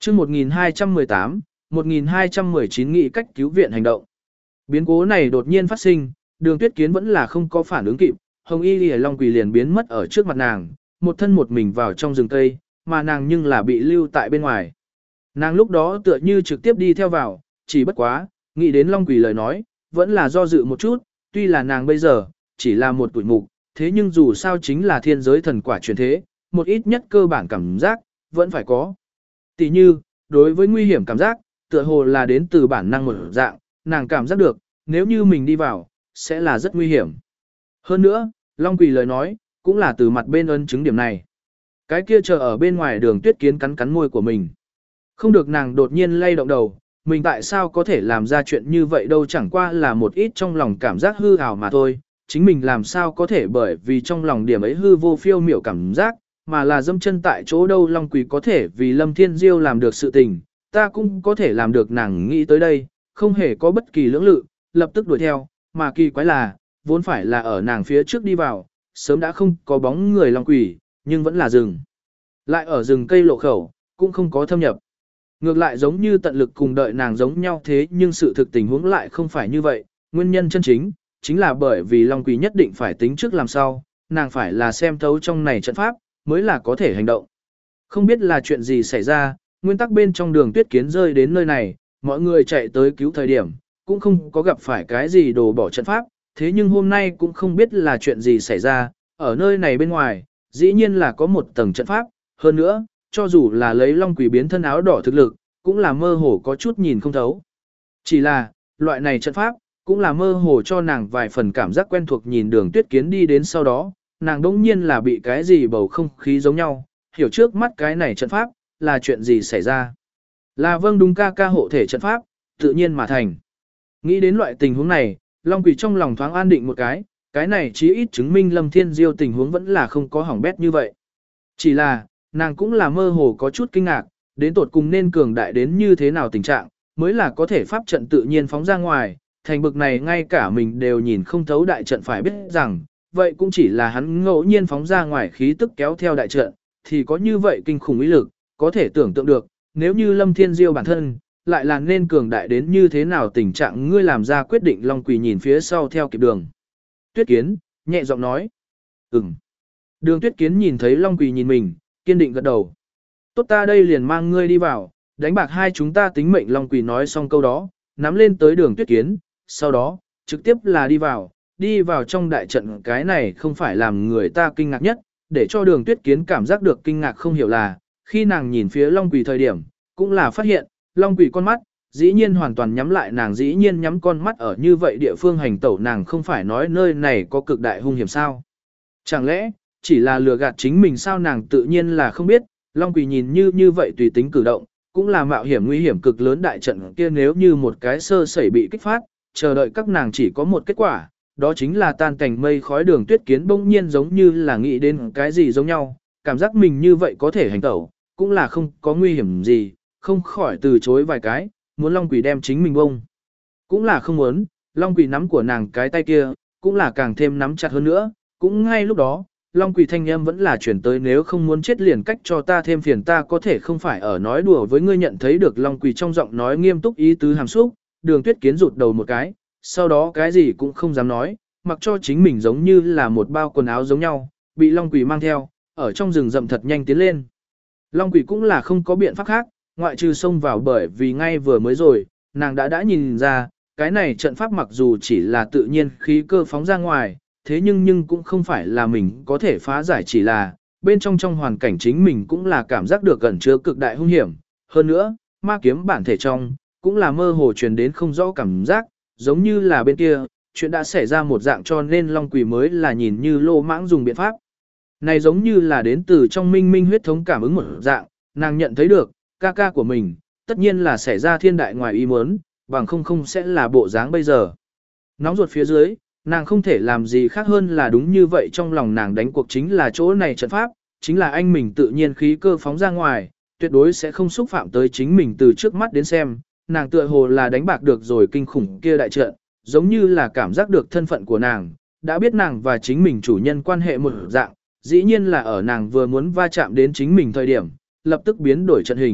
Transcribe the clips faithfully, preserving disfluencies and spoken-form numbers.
chương một nghìn hai trăm mười tám, một nghìn hai trăm mười chín nghị cách cứu viện hành động. Biến cố này đột nhiên phát sinh, Đường Tuyết Kiến vẫn là không có phản ứng kịp, Hồng Y Lìa Long Quỳ liền biến mất ở trước mặt nàng, một thân một mình vào trong rừng cây, mà nàng nhưng là bị lưu tại bên ngoài. Nàng lúc đó tựa như trực tiếp đi theo vào, chỉ bất quá, nghĩ đến Long Quỳ lời nói, vẫn là do dự một chút, tuy là nàng bây giờ, chỉ là một tuổi mục, thế nhưng dù sao chính là thiên giới thần quả truyền thế, một ít nhất cơ bản cảm giác, vẫn phải có. Tỷ như, đối với nguy hiểm cảm giác, tựa hồ là đến từ bản năng một dạng, nàng cảm giác được, nếu như mình đi vào, sẽ là rất nguy hiểm. Hơn nữa, Long Quỳ lời nói, cũng là từ mặt bên ân chứng điểm này. Cái kia chờ ở bên ngoài Đường Tuyết Kiến cắn cắn môi của mình. Không được nàng đột nhiên lay động đầu, mình tại sao có thể làm ra chuyện như vậy đâu, chẳng qua là một ít trong lòng cảm giác hư ảo mà thôi. Chính mình làm sao có thể bởi vì trong lòng điểm ấy hư vô phiêu miểu cảm giác, mà là dâm chân tại chỗ đâu. Long Quỳ có thể vì Lâm Thiên Diêu làm được sự tình, ta cũng có thể làm được. Nàng nghĩ tới đây, không hề có bất kỳ lưỡng lự, lập tức đuổi theo, mà kỳ quái là, vốn phải là ở nàng phía trước đi vào, sớm đã không có bóng người Long Quỳ, nhưng vẫn là rừng. Lại ở rừng cây lộ khẩu, cũng không có thâm nhập. Ngược lại giống như tận lực cùng đợi nàng giống nhau, thế nhưng sự thực tình huống lại không phải như vậy. Nguyên nhân chân chính, chính là bởi vì Long Quỳ nhất định phải tính trước làm sao, nàng phải là xem thấu trong này trận pháp, mới là có thể hành động. Không biết là chuyện gì xảy ra, nguyên tắc bên trong Đường Tuyết Kiến rơi đến nơi này, mọi người chạy tới cứu thời điểm, cũng không có gặp phải cái gì đồ bỏ trận pháp, thế nhưng hôm nay cũng không biết là chuyện gì xảy ra, ở nơi này bên ngoài, dĩ nhiên là có một tầng trận pháp, hơn nữa, cho dù là lấy Long Quỳ biến thân áo đỏ thực lực, cũng là mơ hồ có chút nhìn không thấu. Chỉ là, loại này trận pháp, cũng là mơ hồ cho nàng vài phần cảm giác quen thuộc. Nhìn Đường Tuyết Kiến đi đến sau đó, nàng đỗng nhiên là bị cái gì bầu không khí giống nhau, hiểu trước mắt cái này trận pháp, là chuyện gì xảy ra. Là vâng đúng ca ca hộ thể trận pháp, tự nhiên mà thành. Nghĩ đến loại tình huống này, Long Quỳ trong lòng thoáng an định một cái, cái này chí ít chứng minh Lâm Thiên Diêu tình huống vẫn là không có hỏng bét như vậy. Chỉ là, nàng cũng là mơ hồ có chút kinh ngạc, đến tột cùng nên cường đại đến như thế nào tình trạng, mới là có thể pháp trận tự nhiên phóng ra ngoài, thành bực này ngay cả mình đều nhìn không thấu đại trận, phải biết rằng, vậy cũng chỉ là hắn ngẫu nhiên phóng ra ngoài khí tức kéo theo đại trận, thì có như vậy kinh khủng ý lực, có thể tưởng tượng được, nếu như Lâm Thiên Diêu bản thân, lại là nên cường đại đến như thế nào tình trạng. Ngươi làm ra quyết định. Long Quỳ nhìn phía sau theo kịp Đường Tuyết Kiến, nhẹ giọng nói. Ừm. Đường Tuyết Kiến nhìn thấy Long Quỳ nhìn mình, kiên định gật đầu. Tốt, ta đây liền mang ngươi đi vào, đánh bạc hai chúng ta tính mệnh. Long Quỳ nói xong câu đó, nắm lên tới Đường Tuyết Kiến, sau đó, trực tiếp là đi vào, đi vào trong đại trận. Cái này không phải làm người ta kinh ngạc nhất, để cho Đường Tuyết Kiến cảm giác được kinh ngạc không hiểu là, khi nàng nhìn phía Long Quỳ thời điểm, cũng là phát hiện, Long Quỳ con mắt, dĩ nhiên hoàn toàn nhắm lại. Nàng dĩ nhiên nhắm con mắt ở như vậy địa phương hành tẩu, nàng không phải nói nơi này có cực đại hung hiểm sao? Chẳng lẽ, chỉ là lừa gạt chính mình sao? Nàng tự nhiên là không biết, Long Quỳ nhìn như như vậy tùy tính cử động, cũng là mạo hiểm nguy hiểm cực lớn. Đại trận kia nếu như một cái sơ sẩy bị kích phát, chờ đợi các nàng chỉ có một kết quả, đó chính là tan cảnh mây khói. Đường Tuyết Kiến bỗng nhiên giống như là nghĩ đến cái gì giống nhau, cảm giác mình như vậy có thể hành tẩu, cũng là không có nguy hiểm gì, không khỏi từ chối vài cái, muốn Long Quỳ đem chính mình bông. Cũng là không muốn, Long Quỳ nắm của nàng cái tay kia, cũng là càng thêm nắm chặt hơn nữa. Cũng ngay lúc đó, Long Quỳ thanh âm vẫn là chuyển tới, nếu không muốn chết liền cách cho ta thêm phiền, ta có thể không phải ở nói đùa với ngươi. Nhận thấy được Long Quỳ trong giọng nói nghiêm túc ý tứ hàm xúc, Đường Tuyết Kiến rụt đầu một cái, sau đó cái gì cũng không dám nói, mặc cho chính mình giống như là một bao quần áo giống nhau, bị Long Quỳ mang theo, ở trong rừng rậm thật nhanh tiến lên. Long Quỳ cũng là không có biện pháp khác, ngoại trừ xông vào, bởi vì ngay vừa mới rồi, nàng đã đã nhìn ra, cái này trận pháp mặc dù chỉ là tự nhiên khí cơ phóng ra ngoài, thế nhưng nhưng cũng không phải là mình có thể phá giải, chỉ là bên trong trong hoàn cảnh chính mình cũng là cảm giác được gần chứa cực đại hung hiểm. Hơn nữa, ma kiếm bản thể trong, cũng là mơ hồ truyền đến không rõ cảm giác, giống như là bên kia, chuyện đã xảy ra một dạng, cho nên Long Quỳ mới là nhìn như lô mãng dùng biện pháp. Này giống như là đến từ trong minh minh huyết thống cảm ứng một dạng, nàng nhận thấy được, ca ca của mình, tất nhiên là xảy ra thiên đại ngoài ý muốn, bằng không không sẽ là bộ dáng bây giờ. Nóng ruột phía dưới, nàng không thể làm gì khác hơn là đúng như vậy. Trong lòng nàng đánh cuộc chính là chỗ này trận pháp, chính là anh mình tự nhiên khí cơ phóng ra ngoài, tuyệt đối sẽ không xúc phạm tới chính mình. Từ trước mắt đến xem, nàng tựa hồ là đánh bạc được rồi kinh khủng kia đại trận, giống như là cảm giác được thân phận của nàng, đã biết nàng và chính mình chủ nhân quan hệ một dạng, dĩ nhiên là ở nàng vừa muốn va chạm đến chính mình thời điểm, lập tức biến đổi trận hình,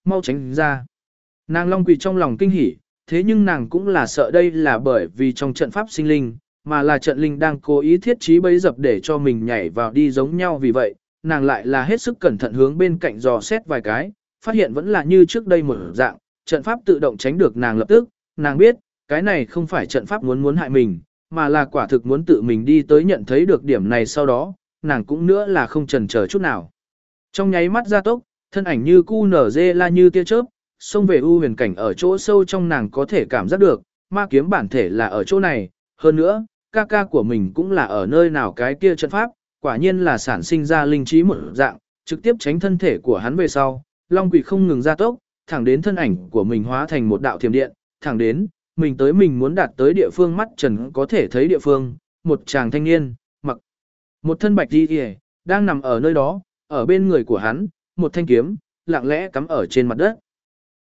mau tránh ra. Nàng Long Quỳ trong lòng kinh hỉ, thế nhưng nàng cũng là sợ đây là bởi vì trong trận pháp sinh linh, mà là trận linh đang cố ý thiết trí bẫy dập để cho mình nhảy vào đi giống nhau, vì vậy, nàng lại là hết sức cẩn thận hướng bên cạnh dò xét vài cái, phát hiện vẫn là như trước đây một dạng, trận pháp tự động tránh được nàng lập tức, nàng biết, cái này không phải trận pháp muốn muốn hại mình, mà là quả thực muốn tự mình đi tới nhận thấy được điểm này, sau đó, nàng cũng nữa là không chần chờ chút nào. Trong nháy mắt gia tốc, thân ảnh như cu nở dê la như tia chớp, xông về u huyền cảnh ở chỗ sâu trong, nàng có thể cảm giác được, ma kiếm bản thể là ở chỗ này, hơn nữa, ca ca của mình cũng là ở nơi nào cái kia trận pháp, quả nhiên là sản sinh ra linh trí một dạng, trực tiếp tránh thân thể của hắn về sau, Long Quỷ không ngừng gia tốc, thẳng đến thân ảnh của mình hóa thành một đạo thiểm điện, thẳng đến, mình tới mình muốn đạt tới địa phương mắt trần có thể thấy địa phương, một chàng thanh niên, mặc một thân bạch đi kìa, đang nằm ở nơi đó, ở bên người của hắn, một thanh kiếm, lặng lẽ cắm ở trên mặt đất.